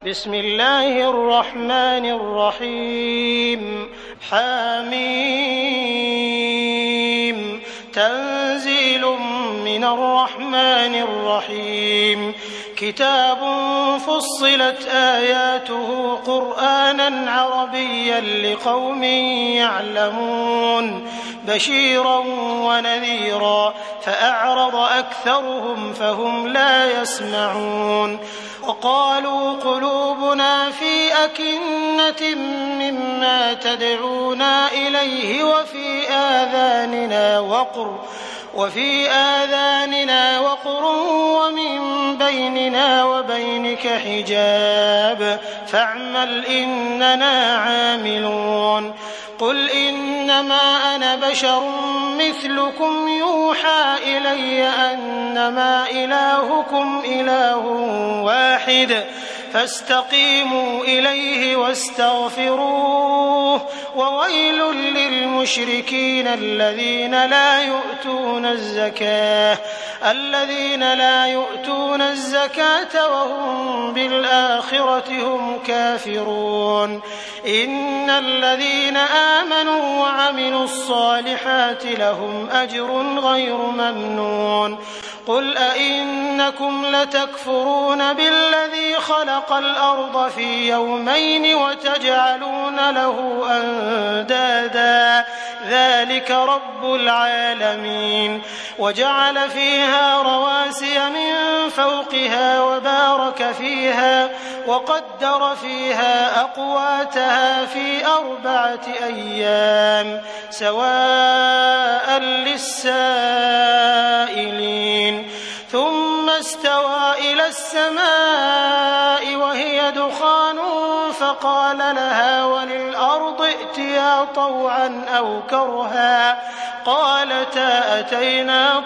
بسم الله الرحمن الرحيم حميم تنزيل من الرحمن الرحيم كتاب فصلت آياته قرآنا عربيا لقوم يعلمون بشيرا ونذيرا فأعرض أكثرهم فهم لا يسمعون وقالوا قلوبنا في أكنة مما تدعونا إليه وفي آذاننا وقر ومن بيننا وبينك حجاب فاعمل إننا عاملون قل إنما أنا بشر مثلكم يوحى إلي أنما إلهكم إله واحد فاستقيموا إليه واستغفروه وويل للمشركين الذين لا يؤتون الزكاة وهم بالآخرة هم كافرون إن الذين آمنوا وعملوا الصالحات لهم أجر غير ممنون قل أئنكم لتكفرون بالذي خلق الأرض في يومين وتجعلون له أندادا ذلك رب العالمين وجعل فيها رواسي من فوقها وبارك فيها وقدر فيها أقواتها في 4 أيام سواء للسائلين ثم استوى إلى السماء وهي دخان فقال لها وللأرض ائتيا طوعا أو كرها قالتا أتينا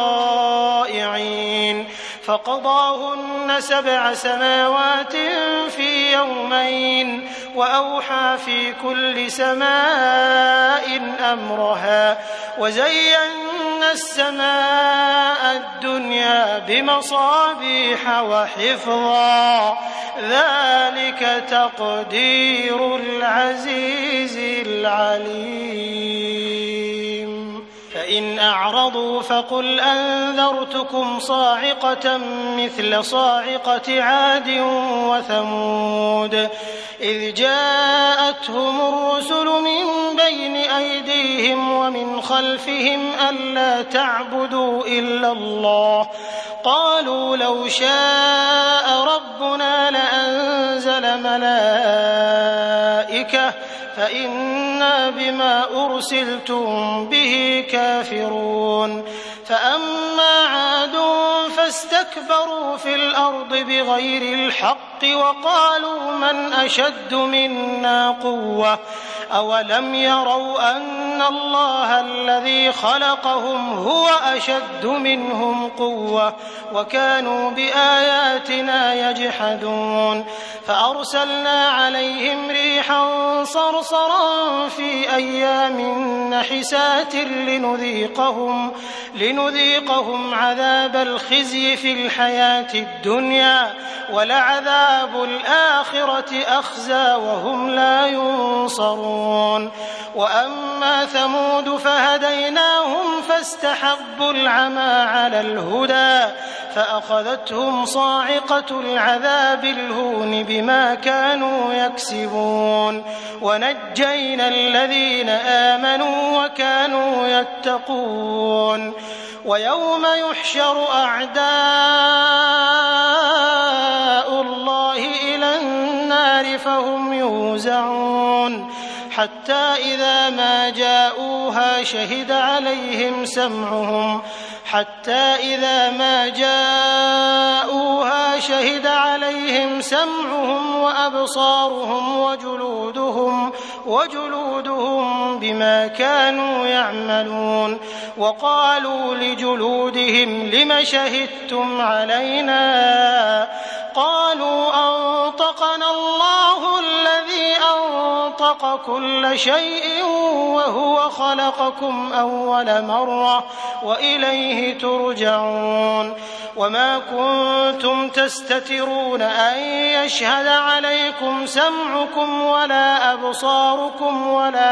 طائعين فقضاهن 7 سماوات في يومين وأوحى في كل سماء أمرها وزينا السماء الدنيا بمصابيح وحفظا ذلك تقدير العزيز العليم فإن أعرضوا فقل أنذرتكم صاعقة مثل صاعقة عاد وثمود إذ جاءتهم الرسل من بين أيديهم ومن خلفهم ألا تعبدوا إلا الله قالوا لو شاء ربنا لأنزل ملائكة فإنا بما أرسلتم به كافرون فأما عاد فاستكبروا في الأرض بغير الحق وقالوا من أشد منا قوة أولم يروا أن الله الذي خلقهم هو أشد منهم قوة وكانوا بآياتنا يجحدون فأرسلنا عليهم ريحا صرصرا في أيام نحسات لنذيقهم عذاب الخزي في الحياة الدنيا ولعذاب الآخرة أخزى وهم لا ينصرون وأما ثمود فهديناهم فاستحبوا العمى على الهدى فأخذتهم صاعقة العذاب الهون بما كانوا يكسبون ونجينا الذين آمنوا وكانوا يتقون ويوم يحشر أعداء الله إلى النار فهم يوزعون حتى إذا ما جاءوها شهد عليهم سمعهم وأبصارهم وجلودهم بما كانوا يعملون وقالوا لجلودهم لم شهدتم علينا قالوا أنطقنا الله الذي أنطق أنطق كل شيء وهو خلقكم أول مرة وإليه ترجعون وما كنتم تستترون أن يشهد عليكم سمعكم ولا أبصاركم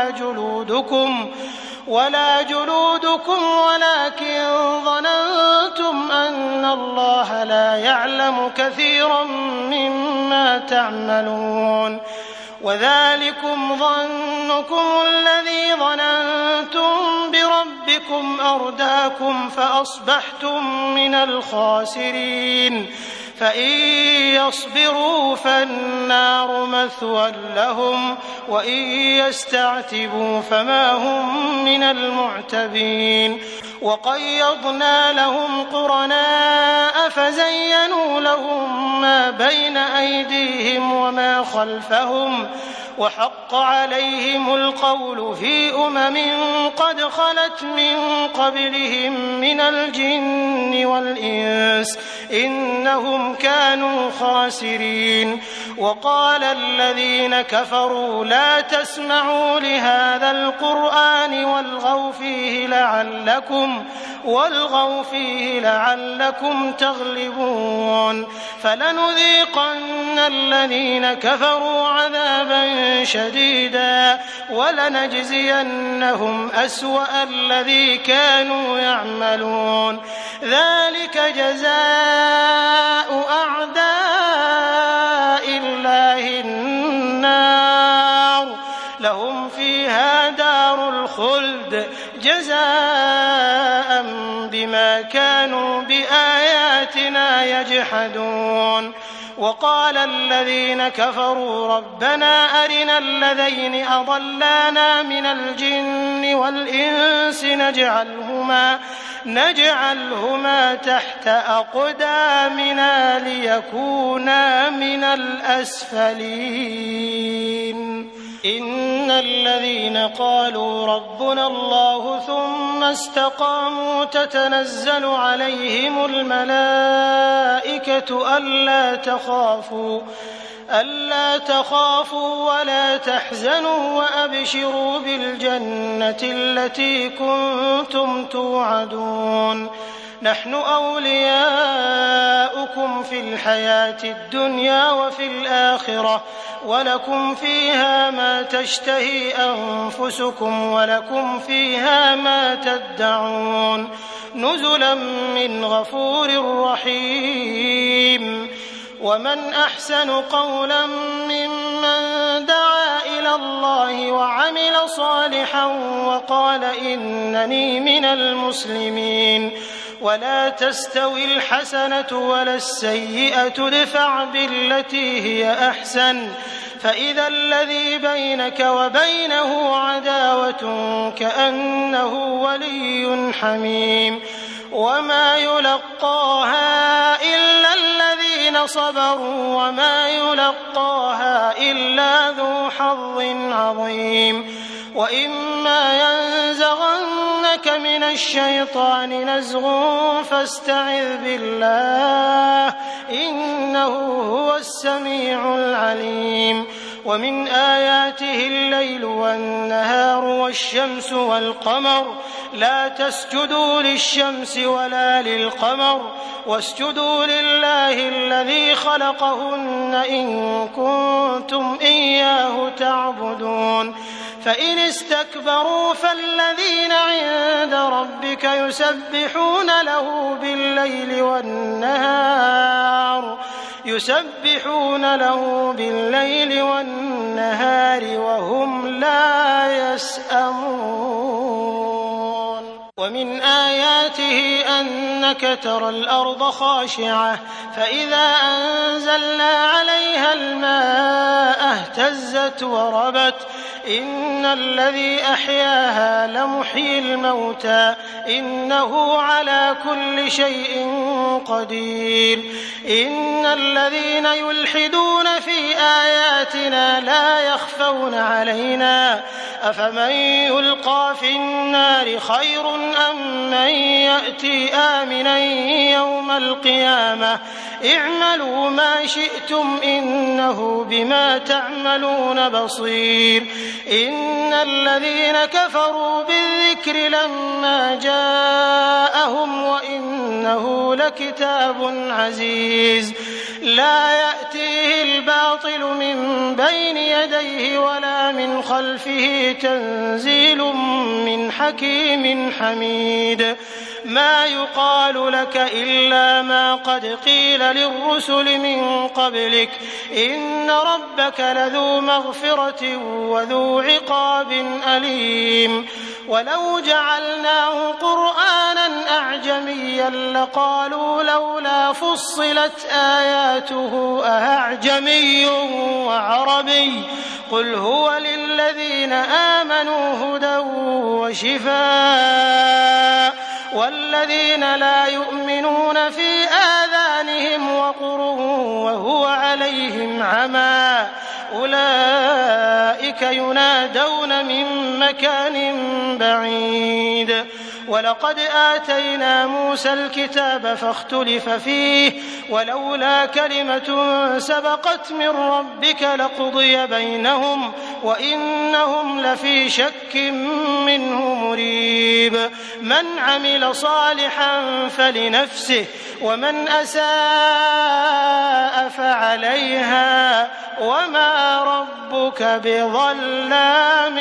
ولا جلودكم ولكن ظننتم أن الله لا يعلم كثيرا مما تعملون وذلكم ظنكم الذي ظننتم بربكم أرداكم فأصبحتم من الخاسرين فإن يصبروا فالنار مثوى لهم وإن يستعتبوا فما هم من المعتبين وقيضنا لهم قرناء فزينوا لهم ما بين أيديهم وما خلفهم وحق عليهم القول في قد خلت من قبلهم من الجن والإنس إنهم كانوا خاسرين وقال الذين كفروا لا تسمعوا لهذا القرآن والغوا فيه لعلكم تغلبون فلنذيقن الذين كفروا عذابا شديدا ولنجزينهم أسوأ الذي كانوا يعملون ذلك جزاء أعداء الله النار لهم فيها دار الخلد جزاء بما كانوا بآياتنا يجحدون وقال الذين كفروا ربنا أرنا الذين أضلانا من الجن والإنس نجعلهما تحت أقدامنا ليكونا من الأسفلين إن الذين قالوا ربنا الله ثم استقاموا تتنزل عليهم الملائكة ألا تخافوا ولا تحزنوا وأبشروا بالجنة التي كنتم توعدون نحن أولياؤكم في الحياة الدنيا وفي الآخرة ولكم فيها ما تشتهي أنفسكم ولكم فيها ما تدعون نزلا من غفور رحيم ومن أحسن قولا ممن دعا إلى الله وعمل صالحا وقال إنني من المسلمين ولا تستوي الحسنة ولا السيئة ادفع بالتي هي أحسن فإذا الذي بينك وبينه عداوة كأنه ولي حميم وما يلقاها إلا الذين صبروا وما يلقاها إلا ذو حظ عظيم وإما ينزغنك من الشيطان نزغ فاستعذ بالله إنه هو السميع العليم ومن آياته الليل والنهار والشمس والقمر لا تسجدوا للشمس ولا للقمر واسجدوا لله الذي خلقهن إن كنتم إياه تعبدون فإن استكبروا فالذين عند ربك يسبحون له بالليل والنهار وهم لا يسأمون ومن آياته أنك ترى الأرض خاشعة فإذا أنزلنا عليها الماء اهتزت وربت إن الذي أحياها لمحيي الموتى إنه على كل شيء قدير إن الذين يلحدون في آياتنا لا يخفون علينا أفمن يلقى في النار خير أم من يأتي آمنا يوم القيامة اعملوا ما شئتم إنه بما تعملون بصير إن الذين كفروا بالذكر لما جاءهم وإنه لكتاب عزيز لا يأتيه الباطل من بين يديه ولا من خلفه تنزيل من حكيم حميد ما يقال لك إلا ما قد قيل للرسل من قبلك إن ربك لذو مغفرة وذو عقاب أليم ولو جعلناه قرآنا أعجميا لقالوا لولا فصلت آياته أأعجمي وعربي قل هو للذين آمنوا هدى وشفاء والذين لا يؤمنون في آذانهم وقر وهو عليهم عمى أولئك ينادون من مكان بعيد ولقد آتينا موسى الكتاب فاختلف فيه ولولا كلمة سبقت من ربك لقضي بينهم وإنهم لفي شك منه مريب من عمل صالحا فلنفسه ومن أساء فعليها وما ربك بظلام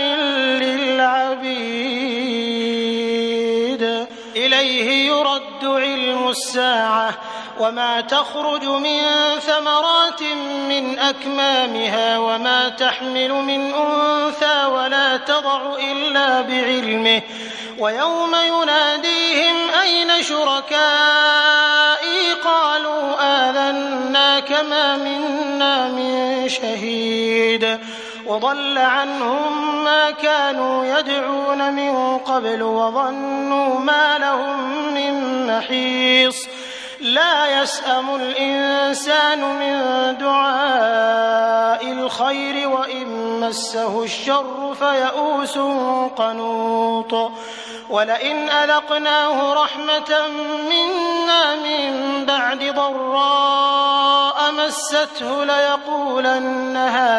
للعبيد إليه يرد علم الساعة وما تخرج من ثمرات من أكمامها وما تحمل من أنثى ولا تضع إلا بعلمه ويوم يناديهم أين شركائي قالوا آذناك ما منا من شهيد وضل عنهم ما كانوا يدعون من قبل وظنوا ما لهم من محيص لا يسأم الإنسان من دعاء الخير وإن مسه الشر فيئوس قنوط ولئن أذقناه رحمة منا من بعد ضراء مسته ليقولن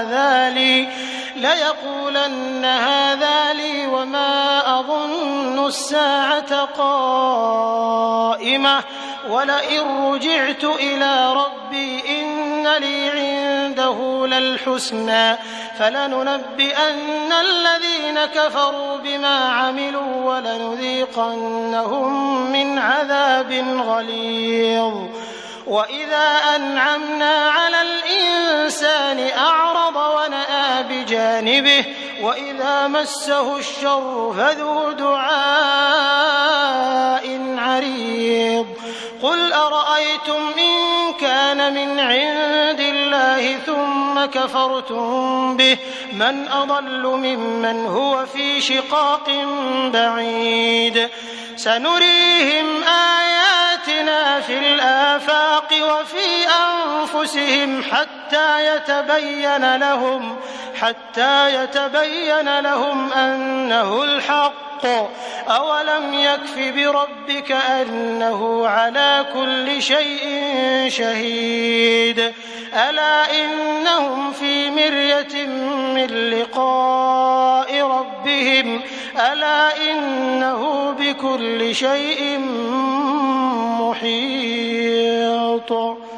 هذا لي وما أظن الساعة قائمة ولئن رجعت إلى ربي إن لي عنده للحسنى فلننبئن الذين كفروا بما عملوا ولنذيقنهم من عذاب غليظ وإذا أنعمنا على الإنسان أعرض ونأى بجانبه وإذا مسه الشر فذو دعاء عريض قل أرأيتم إن كان من عند الله ثم كفرتم به من أضل ممن هو في شقاق بعيد سنريهم آياتنا في الآفاق وفي أنفسهم حتى يتبين لهم أنه الحق أولم يكف بربك أنه على كل شيء شهيد ألا إنهم في مرية من لقاء ربهم ألا إنه بكل شيء محيط